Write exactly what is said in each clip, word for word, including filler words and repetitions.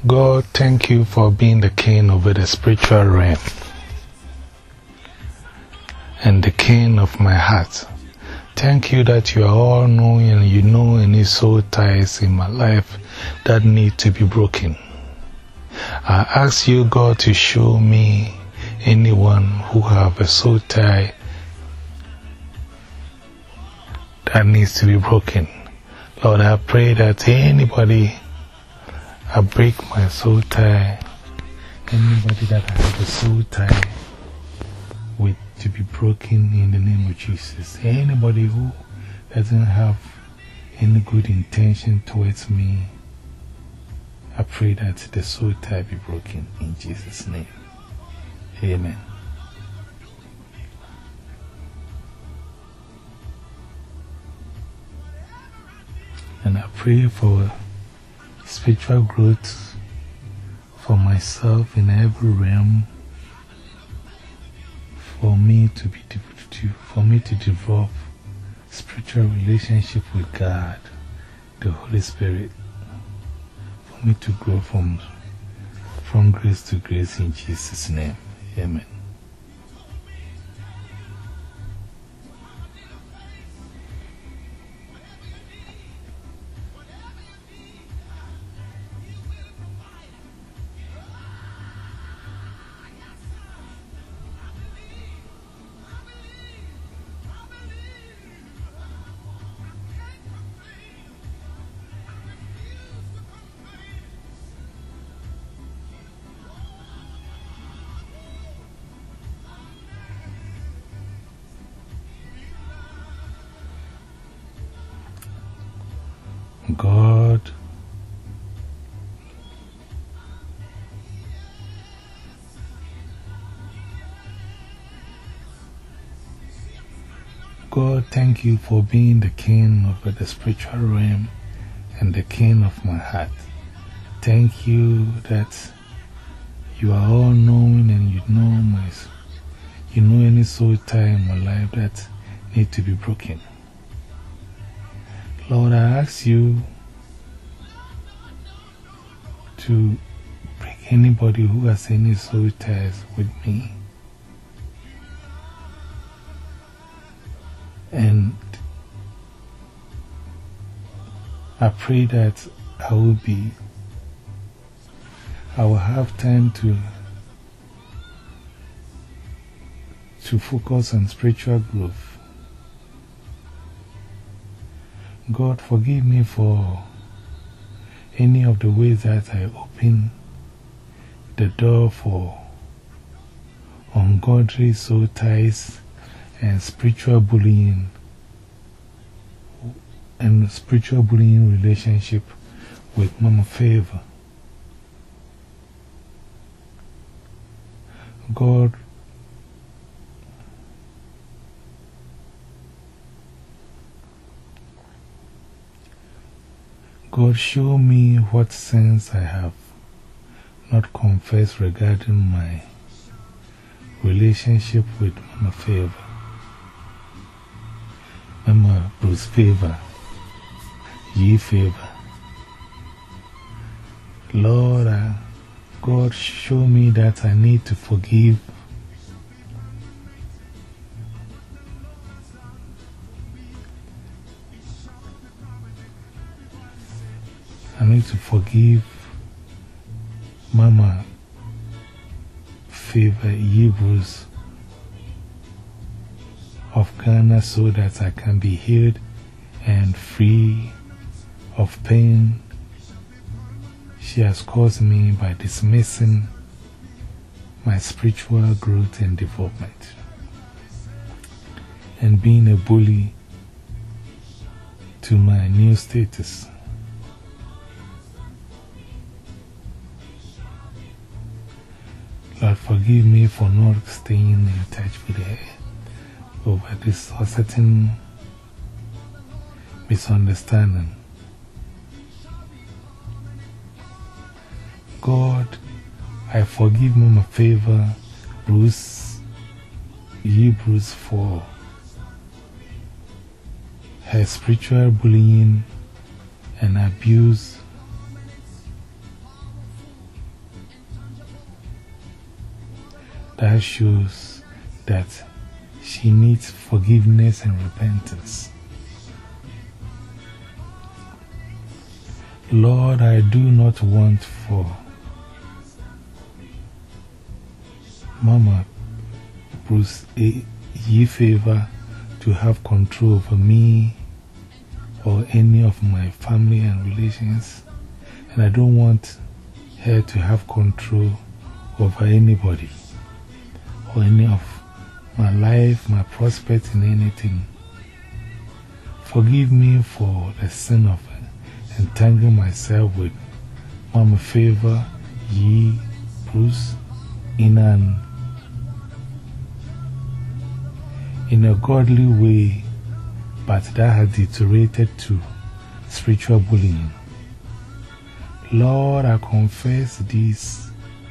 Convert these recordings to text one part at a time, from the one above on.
God, thank you for being the king over the spiritual realm and the king of my heart. Thank you that you are all knowing and you know any soul ties in my life that need to be broken. I ask you, God, to show me anyone who have a soul tie that needs to be broken. Lord, I pray that anybody, I break my soul tie, anybody that I have a soul tie with to be broken in the name of Jesus. Anybody who doesn't have any good intention towards me, I pray that the soul tie be broken in Jesus' name. Amen. And I pray for spiritual growth for myself in every realm, for me to be to, for me to develop spiritual relationship with God, the Holy Spirit, for me to grow from from grace to grace in Jesus' name. Amen. God, God, thank you for being the king of the spiritual realm and the king of my heart. Thank you that you are all knowing and you know my, you know any soul tie in my life that need to be broken. Lord, I ask you to break anybody who has any soul ties with me. And I pray that I will be, I will have time to, to focus on spiritual growth. God, forgive me for any of the ways that I open the door for ungodly soul ties and spiritual bullying and spiritual bullying relationship with Mama Favor. God, God, show me what sins I have not confessed regarding my relationship with Mama Favor, Mama Bruce Favor, Ye Favor. Lord, uh, God, show me that I need to forgive. I need to forgive Mama Favor Hebrews of Ghana so that I can be healed and free of pain she has caused me by dismissing my spiritual growth and development and being a bully to my new status. Lord, forgive me for not staying in touch with her over this certain misunderstanding. God, I forgive Mama Favor, Bruce, Hebrews for her spiritual bullying and abuse that shows that she needs forgiveness and repentance. Lord, I do not want for Mama Bruce A. Ye favor to have control over me or any of my family and relations, and I don't want her to have control over anybody or any of my life, my prospects in anything. Forgive me for the sin of entangling myself with Mama Favor Ye Bruce in an in a godly way, but that has deteriorated to spiritual bullying. Lord, I confess these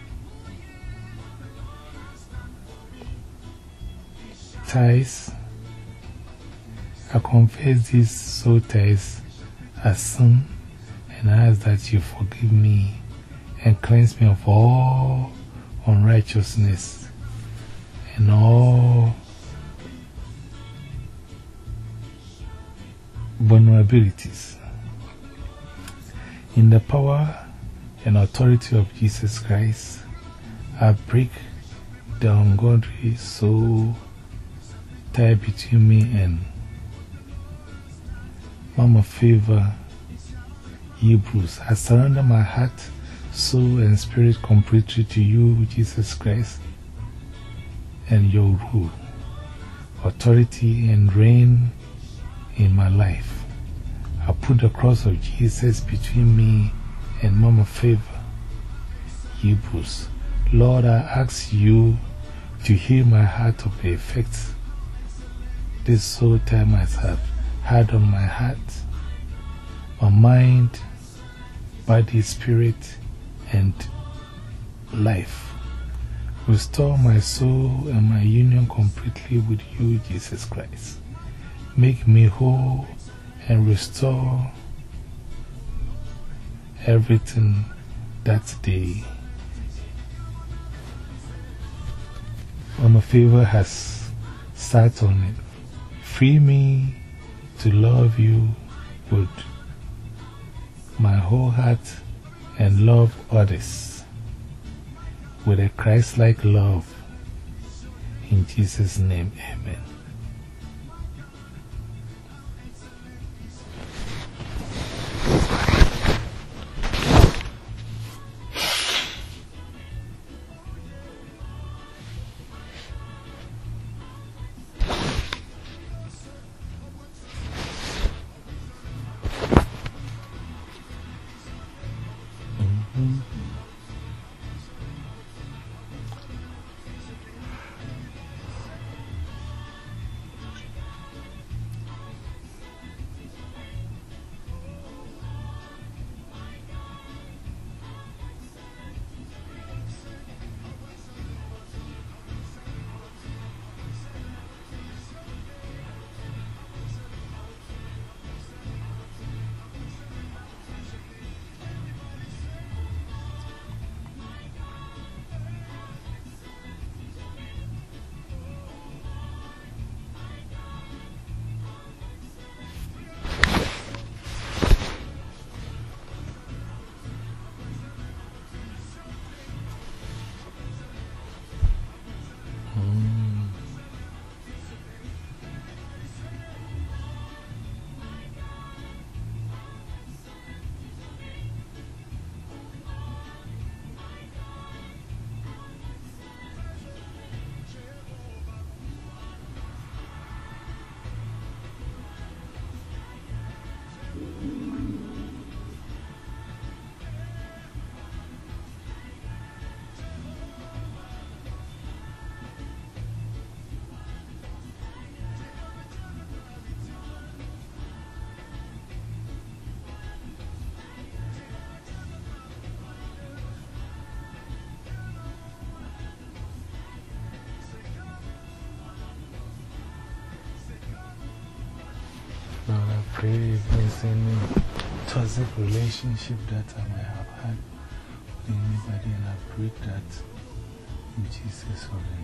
ties. I confess these soul ties as sin, and I ask that you forgive me and cleanse me of all unrighteousness and all vulnerabilities. In the power and authority of Jesus Christ, I break the ungodly soul tie between me and Mama Favor Ye Bruce. I surrender my heart, soul, and spirit completely to you, Jesus Christ, and your rule, authority, and reign in my life. I put the cross of Jesus between me and Mama Favor Ye Bruce. Lord, I ask you to heal my heart of the effects this soul tie must have had on my heart, my mind, body, spirit, and life. Restore my soul and my union completely with you, Jesus Christ. Make me whole and restore everything that the Mama Favor has sat on it. Free me to love you with my whole heart and love others with a Christ-like love. In Jesus' name, amen. Lord, I pray if there's any toxic relationship that I might have had with anybody, and I break that In Jesus' holy name.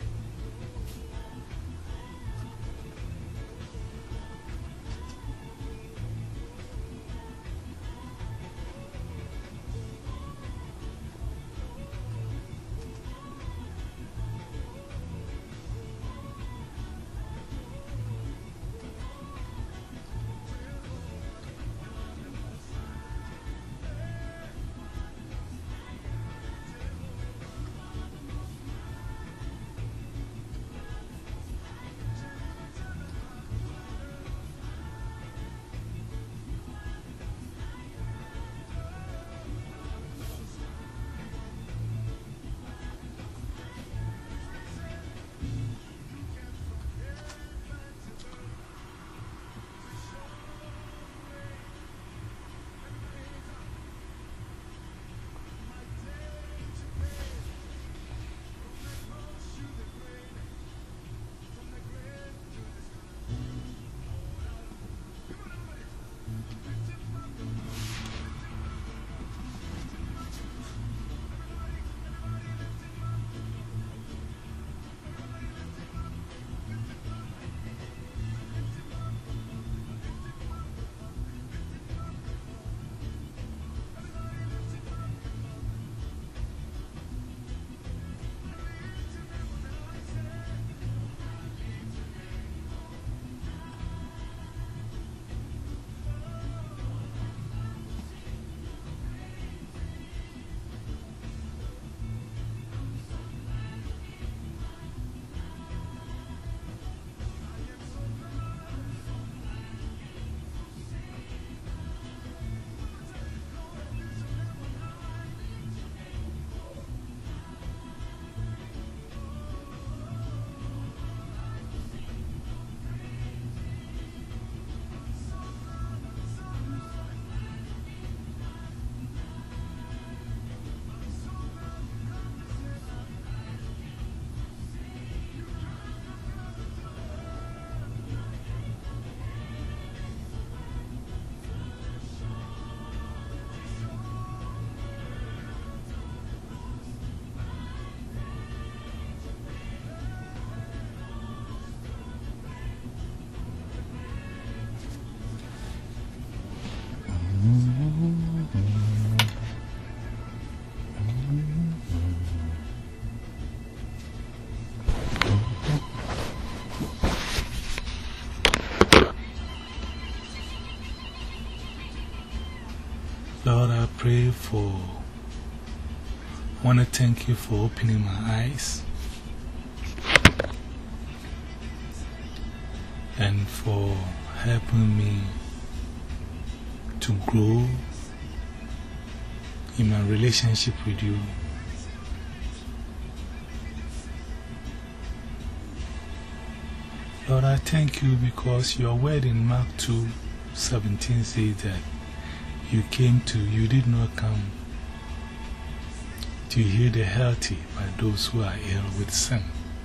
Lord, I pray for, I want to thank you for opening my eyes and for helping me to grow in my relationship with you. Lord, I thank you because your word in Mark two seventeen says that you came to, you did not come to heal the healthy, but those who are ill with sin.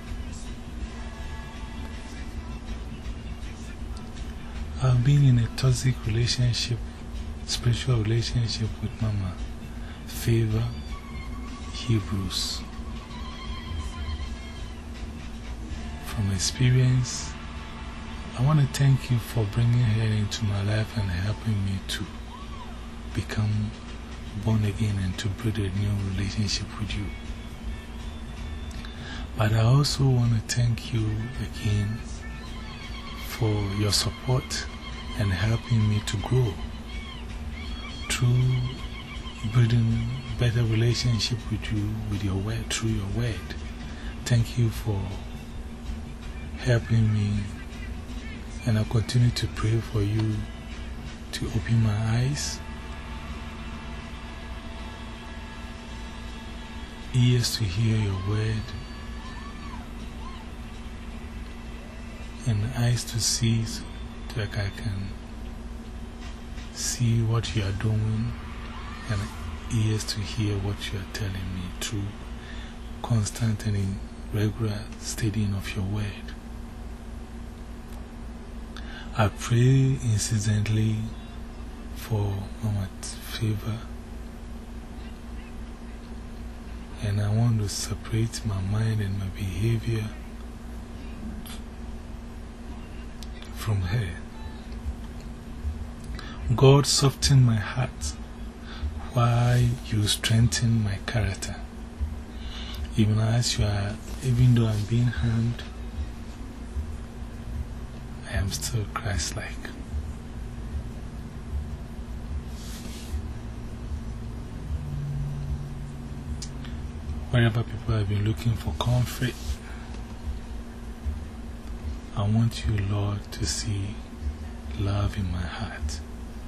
I've been in a toxic relationship, spiritual relationship with Mama Favor Hebrews. From experience, I want to thank you for bringing her into my life and helping me to become born again and to build a new relationship with you. But I also want to thank you again for your support and helping me to grow through building better relationship with you, with your word, through your word. Thank you for helping me, and I continue to pray for you to open my eyes, ears to hear your word, and eyes to see so that I can see what you are doing, and ears to hear what you are telling me through constant and regular studying of your word. I pray incessantly for Mama Favor and I want to separate my mind and my behavior from her. God, soften my heart while you strengthen my character. Even as you are, even though I'm being harmed, I am still Christ-like. Wherever people have been looking for comfort, I want you, Lord, to see love in my heart.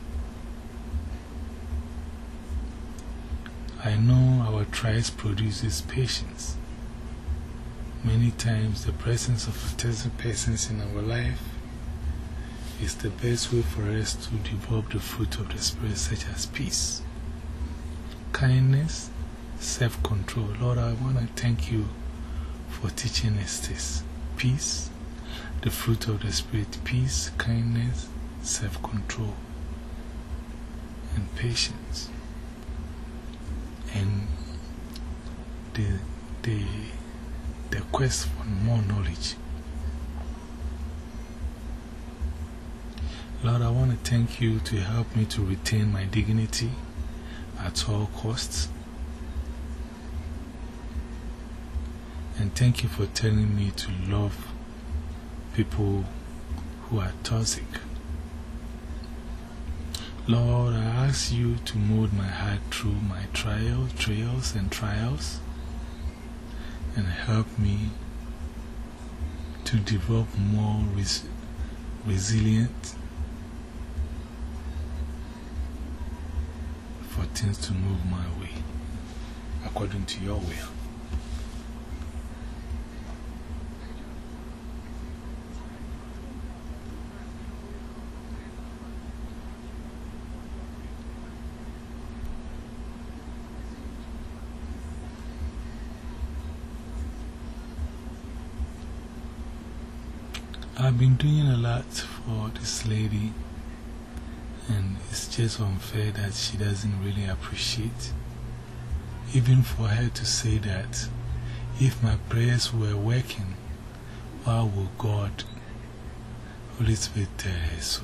I know our trials produces patience. Many times the presence of certain persons in our life is the best way for us to develop the fruit of the Spirit, such as peace, kindness, self-control. Lord, I want to thank you for teaching us this. Peace, the fruit of the Spirit, peace, kindness, self-control, and patience. And the, the, the quest for more knowledge. Lord, I want to thank you to help me to retain my dignity at all costs. And thank you for telling me to love people who are toxic. Lord, I ask you to mold my heart through my trials, trials and trials, and help me to develop more res resilient for things to move my way, according to your will. I've been doing a lot for this lady, and it's just unfair that she doesn't really appreciate. Even for her to say that, if my prayers were working, why would God, Holy Spirit, tell her so?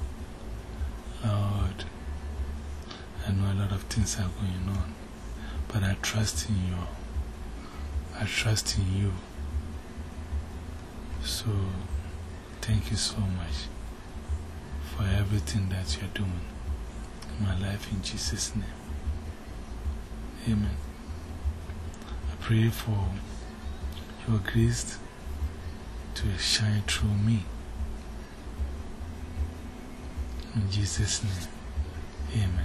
Lord, I know a lot of things are going on, but I trust in you. I trust in you. So, thank you so much for everything that you're doing in my life, in Jesus' name. Amen. I pray for your grace to shine through me. In Jesus' name. Amen.